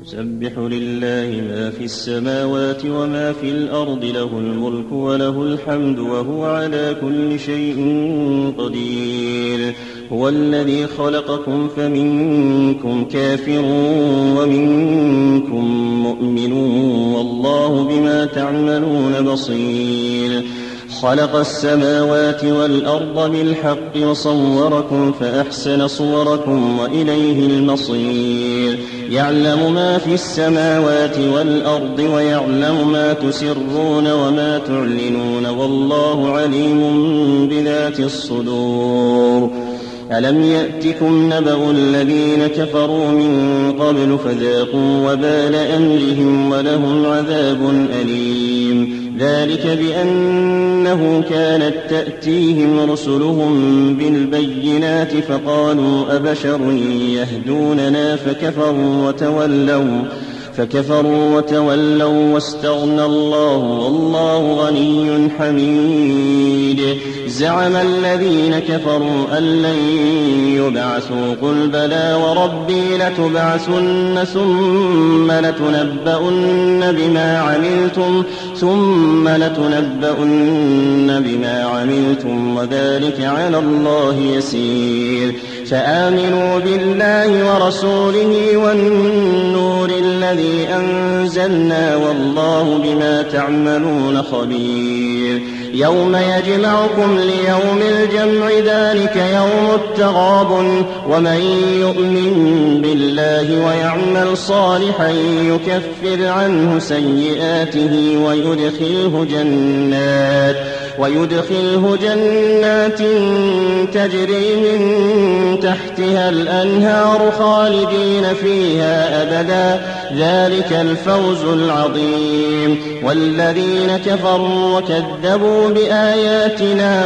يسبح لله ما في السماوات وما في الأرض له الملك وله الحمد وهو على كل شيء قدير هو الذي خلقكم فمنكم كافر ومنكم مؤمن والله بما تعملون بصير خلق السماوات والأرض بالحق وصوركم فأحسن صوركم وإليه المصير يعلم ما في السماوات والأرض ويعلم ما تسرون وما تعلنون والله عليم بذات الصدور ألم يأتكم نبأ الذين كفروا من قبل فذاقوا وبال أمرهم ولهم عذاب أليم ذلك بأنه كانت تأتيهم رسلهم بالبينات فقالوا أبشر يهدوننا فكفروا وتولوا واستغنى الله والله غني حميد زعم الذين كفروا أن لن يبعثوا قل بلى وربي لتبعثن ثم لتنبؤن بما عملتم وذلك على الله يسير فآمنوا بالله ورسوله والنور الذي أنزلنا والله بما تعملون خبير يوم يجمعكم ليوم الجمع ذلك يوم التغابن ومن يؤمن بالله ويعمل صالحا يكفر عنه سيئاته ويدخله جنات تجري من تحتها الأنهار خالدين فيها أبدا ذلك الفوز العظيم والذين كفروا وكذبوا بآياتنا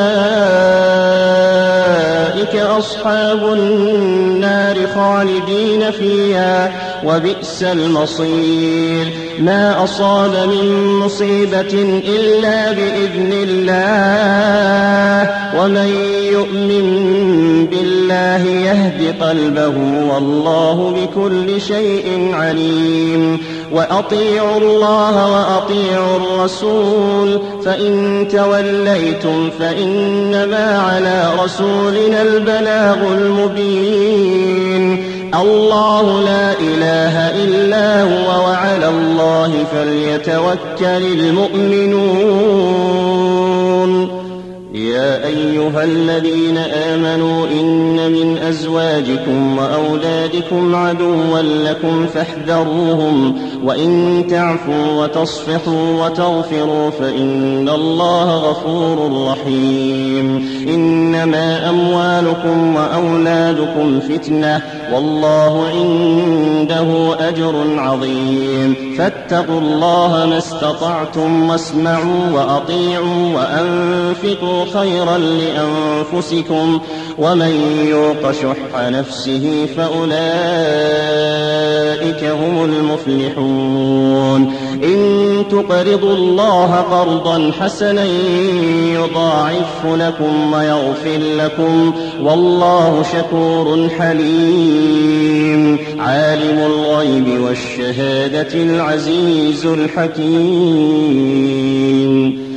أولئك أصحاب النار خالدين فيها وبئس المصير ما أصاب من مصيبة إلا بإذن الله ومن يؤمن بالله يهد قلبه والله بكل شيء عليم وأطيعوا الله وأطيعوا الرسول فإن توليتم فإنما على رسولنا البلاغ المبين الله لا إله إلا هو وعلى الله فليتوكل المؤمنون يا أيها الذين آمنوا إن من أزواجكم وأولادكم عدوا لكم فاحذروهم وإن تعفوا وتصفحوا وتغفروا فإن الله غفور رحيم إنما أموالكم وأولادكم فتنة والله عنده أجر عظيم فاتقوا الله ما استطعتم واسمعوا وأطيعوا وأنفقوا خيرا لأنفسكم ومن يوق شح نفسه فأولئك هم المفلحون إن تقرضوا الله قرضا حسنا يضاعفه لكم ويغفر لكم والله شكور حليم عالم الغيب والشهادة العزيز الحكيم